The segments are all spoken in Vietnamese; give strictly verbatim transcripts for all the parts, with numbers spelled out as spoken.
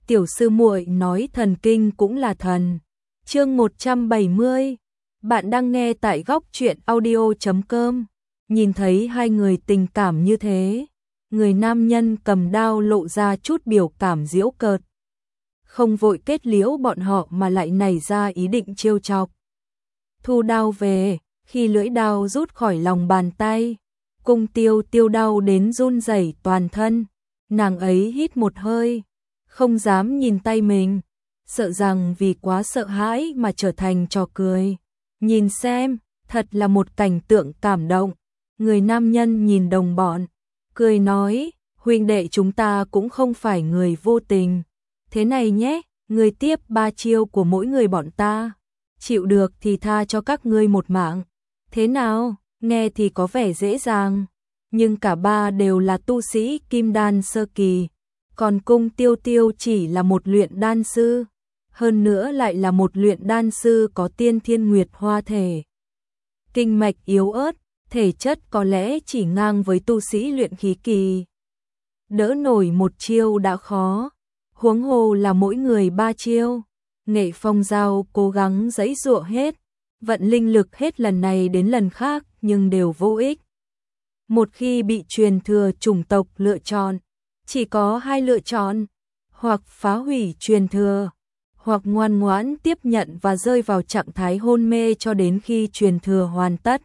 tiểu sư muội nói thần kinh cũng là thần. Chương một trăm bảy mươi. Bạn đang nghe tại góc truyện audio chấm com. Nhìn thấy hai người tình cảm như thế, người nam nhân cầm đao lộ ra chút biểu cảm giễu cợt. Không vội kết liễu bọn họ mà lại nảy ra ý định trêu chọc. Thu đao về, khi lưỡi đao rút khỏi lòng bàn tay, Cung Tiêu Tiêu đau đến run rẩy toàn thân. Nàng ấy hít một hơi, không dám nhìn tay mình, sợ rằng vì quá sợ hãi mà trở thành trò cười. Nhìn xem, thật là một cảnh tượng cảm động. Người nam nhân nhìn đồng bọn, cười nói, huynh đệ chúng ta cũng không phải người vô tình. Thế này nhé, người tiếp ba chiêu của mỗi người bọn ta. Chịu được thì tha cho các ngươi một mạng. Thế nào, nghe thì có vẻ dễ dàng. Nhưng cả ba đều là tu sĩ kim đan sơ kỳ. Còn Cung Tiêu Tiêu chỉ là một luyện đan sư. Hơn nữa lại là một luyện đan sư có tiên thiên nguyệt hoa thể. Kinh mạch yếu ớt, thể chất có lẽ chỉ ngang với tu sĩ luyện khí kỳ. Đỡ nổi một chiêu đã khó, huống hồ là mỗi người ba chiêu. Nghệ Phong Giao cố gắng giãy giụa hết, vận linh lực hết lần này đến lần khác nhưng đều vô ích. Một khi bị truyền thừa chủng tộc lựa chọn, chỉ có hai lựa chọn, hoặc phá hủy truyền thừa, hoặc ngoan ngoãn tiếp nhận và rơi vào trạng thái hôn mê cho đến khi truyền thừa hoàn tất.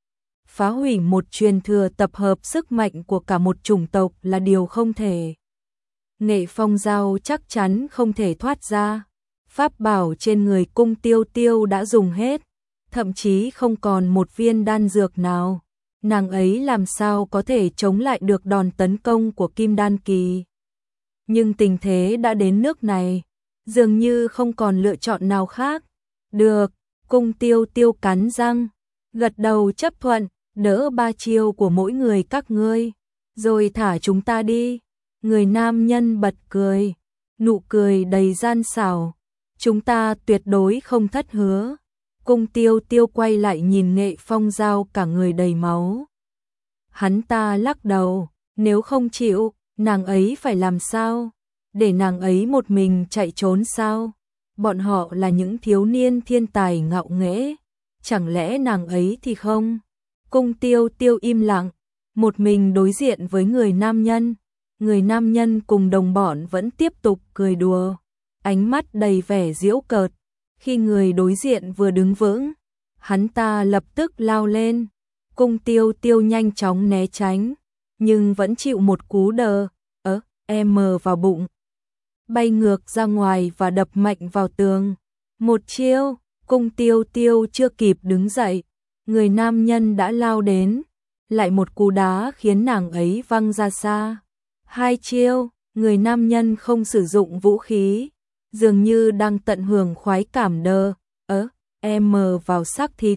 Phá hủy một truyền thừa tập hợp sức mạnh của cả một chủng tộc là điều không thể. Nghệ Phong Giao chắc chắn không thể thoát ra. Pháp bảo trên người Cung Tiêu Tiêu đã dùng hết, thậm chí không còn một viên đan dược nào. Nàng ấy làm sao có thể chống lại được đòn tấn công của Kim Đan Kỳ. Nhưng tình thế đã đến nước này, dường như không còn lựa chọn nào khác. Được, Cung Tiêu Tiêu cắn răng, gật đầu chấp thuận, đỡ ba chiêu của mỗi người các ngươi, rồi thả chúng ta đi. Người nam nhân bật cười, nụ cười đầy gian xảo. Chúng ta tuyệt đối không thất hứa. Cung Tiêu Tiêu quay lại nhìn Nghệ Phong Giao cả người đầy máu. Hắn ta lắc đầu, nếu không chịu, nàng ấy phải làm sao? Để nàng ấy một mình chạy trốn sao? Bọn họ là những thiếu niên thiên tài ngạo nghễ, chẳng lẽ nàng ấy thì không? Cung Tiêu Tiêu im lặng, một mình đối diện với người nam nhân. Người nam nhân cùng đồng bọn vẫn tiếp tục cười đùa, ánh mắt đầy vẻ giễu cợt. Khi người đối diện vừa đứng vững, hắn ta lập tức lao lên. Cung Tiêu Tiêu nhanh chóng né tránh, nhưng vẫn chịu một cú đờ, ớ, em vào bụng. Bay ngược ra ngoài và đập mạnh vào tường. Một chiêu, Cung Tiêu Tiêu chưa kịp đứng dậy, người nam nhân đã lao đến, lại một cú đá khiến nàng ấy văng ra xa. Hai chiêu, người nam nhân không sử dụng vũ khí, dường như đang tận hưởng khoái cảm đờ, ớ, em vào xác thịt.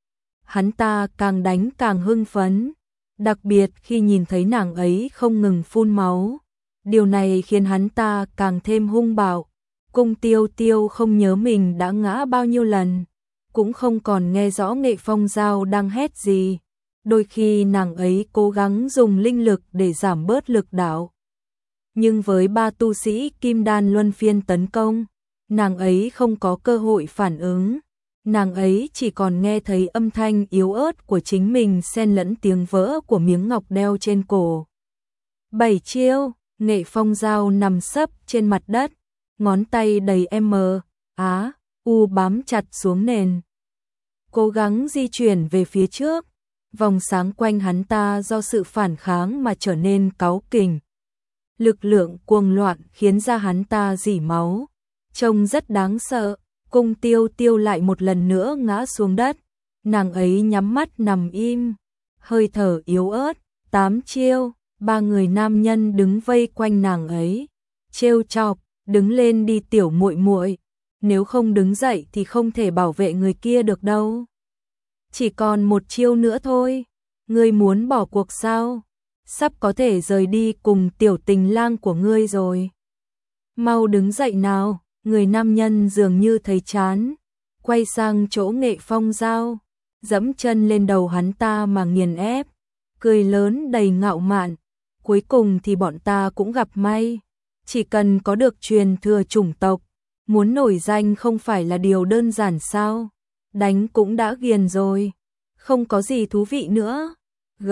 Hắn ta càng đánh càng hưng phấn, đặc biệt khi nhìn thấy nàng ấy không ngừng phun máu. Điều này khiến hắn ta càng thêm hung bạo. Cung Tiêu Tiêu không nhớ mình đã ngã bao nhiêu lần, cũng không còn nghe rõ Nghệ Phong Giao đang hét gì. Đôi khi nàng ấy cố gắng dùng linh lực để giảm bớt lực đạo. Nhưng với ba tu sĩ kim đan luân phiên tấn công, nàng ấy không có cơ hội phản ứng. Nàng ấy chỉ còn nghe thấy âm thanh yếu ớt của chính mình xen lẫn tiếng vỡ của miếng ngọc đeo trên cổ. Bảy chiêu, Nghệ Phong Giao nằm sấp trên mặt đất, ngón tay đầy M, Á, U bám chặt xuống nền. Cố gắng di chuyển về phía trước, vòng sáng quanh hắn ta do sự phản kháng mà trở nên cáu kỉnh. Lực lượng cuồng loạn khiến da hắn ta rỉ máu, trông rất đáng sợ. Cung Tiêu Tiêu lại một lần nữa ngã xuống đất, nàng ấy nhắm mắt nằm im, hơi thở yếu ớt. Tám chiêu, ba người nam nhân đứng vây quanh nàng ấy, trêu chọc, đứng lên đi tiểu muội muội, nếu không đứng dậy thì không thể bảo vệ người kia được đâu. Chỉ còn một chiêu nữa thôi, ngươi muốn bỏ cuộc sao? Sắp có thể rời đi cùng tiểu tình lang của ngươi rồi. Mau đứng dậy nào. Người nam nhân dường như thấy chán, quay sang chỗ Nghệ Phong Giao, dẫm chân lên đầu hắn ta mà nghiền ép, cười lớn đầy ngạo mạn. Cuối cùng thì bọn ta cũng gặp may. chỉ cần có được truyền thừa chủng tộc, muốn nổi danh không phải là điều đơn giản sao? Đánh cũng đã ghiền rồi, không có gì thú vị nữa. G,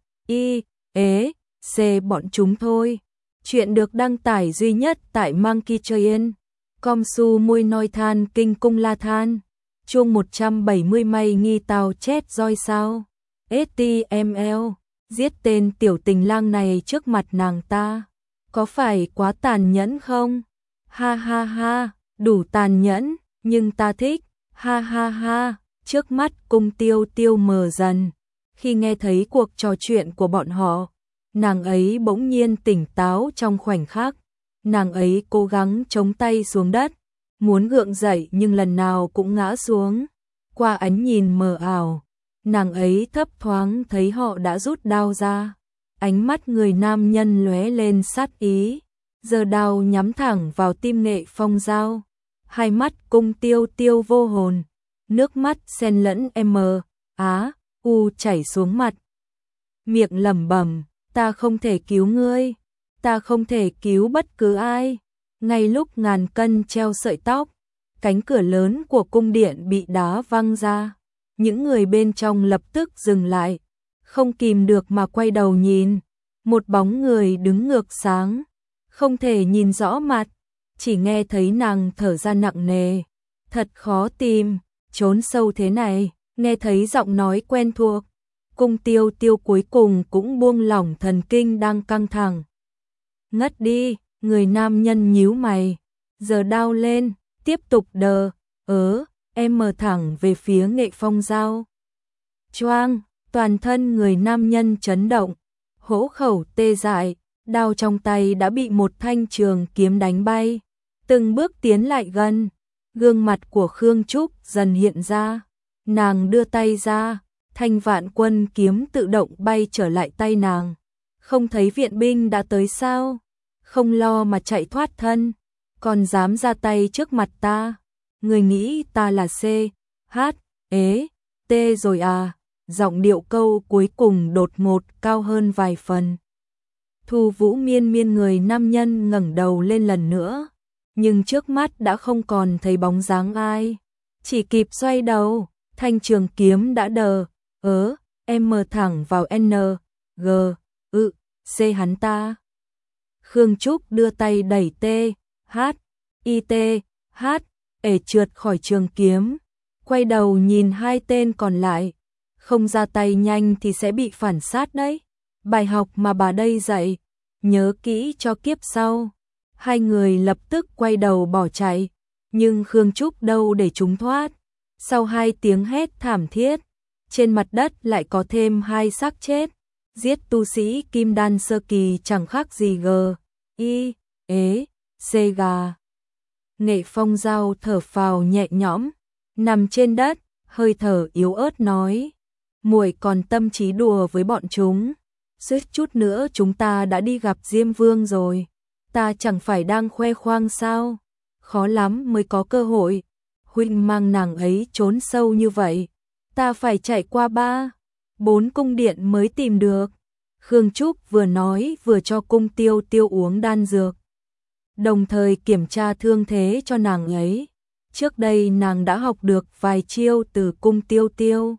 I, E, C bọn chúng thôi. Chuyện được đăng tải duy nhất tại Monkey Train. Com su môi nói than kinh cung la than. Chuông một trăm bảy mươi mày nghi tao chết roi sao. ét tê em lờ, giết tên tiểu tình lang này trước mặt nàng ta. Có phải quá tàn nhẫn không? Ha ha ha, đủ tàn nhẫn, nhưng ta thích. Ha ha ha, trước mắt Cung Tiêu Tiêu mờ dần. Khi nghe thấy cuộc trò chuyện của bọn họ, nàng ấy bỗng nhiên tỉnh táo trong khoảnh khắc. Nàng ấy cố gắng chống tay xuống đất, muốn gượng dậy nhưng lần nào cũng ngã xuống. Qua ánh nhìn mờ ảo, nàng ấy thấp thoáng thấy họ đã rút đao ra. Ánh mắt người nam nhân lóe lên sát ý, giơ đao nhắm thẳng vào tim Nghệ Phong Giao. Hai mắt Cung Tiêu Tiêu vô hồn, nước mắt xen lẫn m, á, u chảy xuống mặt. Miệng lẩm bẩm, ta không thể cứu ngươi, ta không thể cứu bất cứ ai. Ngay lúc ngàn cân treo sợi tóc, cánh cửa lớn của cung điện bị đá văng ra. Những người bên trong lập tức dừng lại, không kìm được mà quay đầu nhìn. Một bóng người đứng ngược sáng, không thể nhìn rõ mặt, chỉ nghe thấy nàng thở ra nặng nề. Thật khó tìm, trốn sâu thế này. Nghe thấy giọng nói quen thuộc, Cung Tiêu Tiêu cuối cùng cũng buông lỏng thần kinh đang căng thẳng. Ngất đi, người nam nhân nhíu mày, giơ đao lên, tiếp tục đờ, ớ, em mờ thẳng về phía Nghệ Phong Giao. Choang, toàn thân người nam nhân chấn động, hổ khẩu tê dại, đao trong tay đã bị một thanh trường kiếm đánh bay. Từng bước tiến lại gần, gương mặt của Khương Trúc dần hiện ra. Nàng đưa tay ra, thanh vạn quân kiếm tự động bay trở lại tay nàng. Không thấy viện binh đã tới sao? Không lo mà chạy thoát thân, còn dám ra tay trước mặt ta. Người nghĩ ta là C, H, ế, T rồi à? Giọng điệu câu cuối cùng đột ngột cao hơn vài phần. Thu Vũ miên miên người nam nhân ngẩng đầu lên lần nữa, nhưng trước mắt đã không còn thấy bóng dáng ai. Chỉ kịp xoay đầu, thanh trường kiếm đã đờ, ớ, em mờ thẳng vào N, G, ự, C hắn ta. Khương Trúc đưa tay đẩy T, H, I T, H, ể trượt khỏi trường kiếm, quay đầu nhìn hai tên còn lại. Không ra tay nhanh thì sẽ bị phản sát đấy. Bài học mà bà đây dạy, nhớ kỹ cho kiếp sau. Hai người lập tức quay đầu bỏ chạy, nhưng Khương Trúc đâu để chúng thoát. Sau hai tiếng hét thảm thiết, trên mặt đất lại có thêm hai xác chết. Giết tu sĩ kim đan sơ kỳ chẳng khác gì G, I, ế, C gà. Nghệ Phong Giao thở phào nhẹ nhõm, nằm trên đất, hơi thở yếu ớt nói. Muội còn tâm trí đùa với bọn chúng. Suýt chút nữa chúng ta đã đi gặp Diêm Vương rồi. Ta chẳng phải đang khoe khoang sao? Khó lắm mới có cơ hội. Huynh mang nàng ấy trốn sâu như vậy, ta phải chạy qua ba, bốn cung điện mới tìm được. Khương Trúc vừa nói vừa cho Cung Tiêu Tiêu uống đan dược, đồng thời kiểm tra thương thế cho nàng ấy. Trước đây nàng đã học được vài chiêu từ Cung Tiêu Tiêu.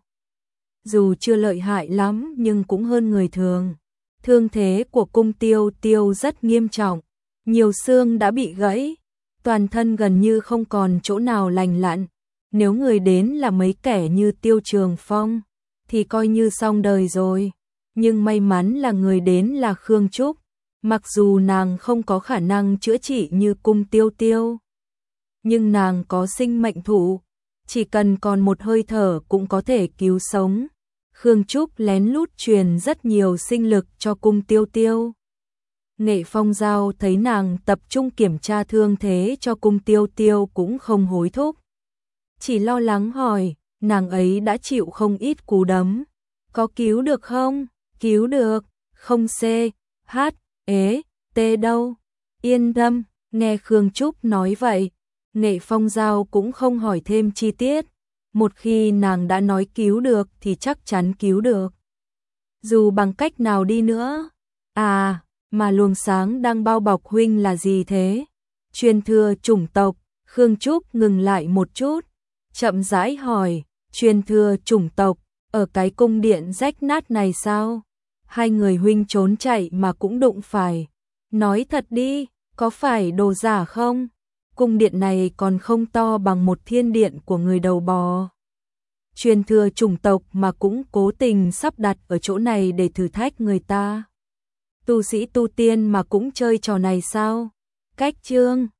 Dù chưa lợi hại lắm nhưng cũng hơn người thường. Thương thế của Cung Tiêu Tiêu rất nghiêm trọng, nhiều xương đã bị gãy, toàn thân gần như không còn chỗ nào lành lặn. Nếu người đến là mấy kẻ như Tiêu Trường Phong thì coi như xong đời rồi. Nhưng may mắn là người đến là Khương Trúc, mặc dù nàng không có khả năng chữa trị như Cung Tiêu Tiêu, nhưng nàng có sinh mệnh thụ, chỉ cần còn một hơi thở cũng có thể cứu sống. Khương Trúc lén lút truyền rất nhiều sinh lực cho Cung Tiêu Tiêu. Nghệ Phong Giao thấy nàng tập trung kiểm tra thương thế cho Cung Tiêu Tiêu cũng không hối thúc, chỉ lo lắng hỏi, nàng ấy đã chịu không ít cú đấm. Có cứu được không? Cứu được, không C, H, ế, T đâu. Yên tâm, nghe Khương Trúc nói vậy, Nghệ Phong Giao cũng không hỏi thêm chi tiết. Một khi nàng đã nói cứu được thì chắc chắn cứu được. Dù bằng cách nào đi nữa. À, Mà luồng sáng đang bao bọc huynh là gì thế? Truyền thừa chủng tộc. Khương Trúc ngừng lại một chút, chậm rãi hỏi, truyền thừa chủng tộc, ở cái cung điện rách nát này sao? Hai người huynh trốn chạy mà cũng đụng phải. Nói thật đi, có phải đồ giả không? Cung điện này còn không to bằng một thiên điện của người đầu bò. Truyền thừa chủng tộc mà cũng cố tình sắp đặt ở chỗ này để thử thách người ta. Tu sĩ tu tiên mà cũng chơi trò này sao? Cách chương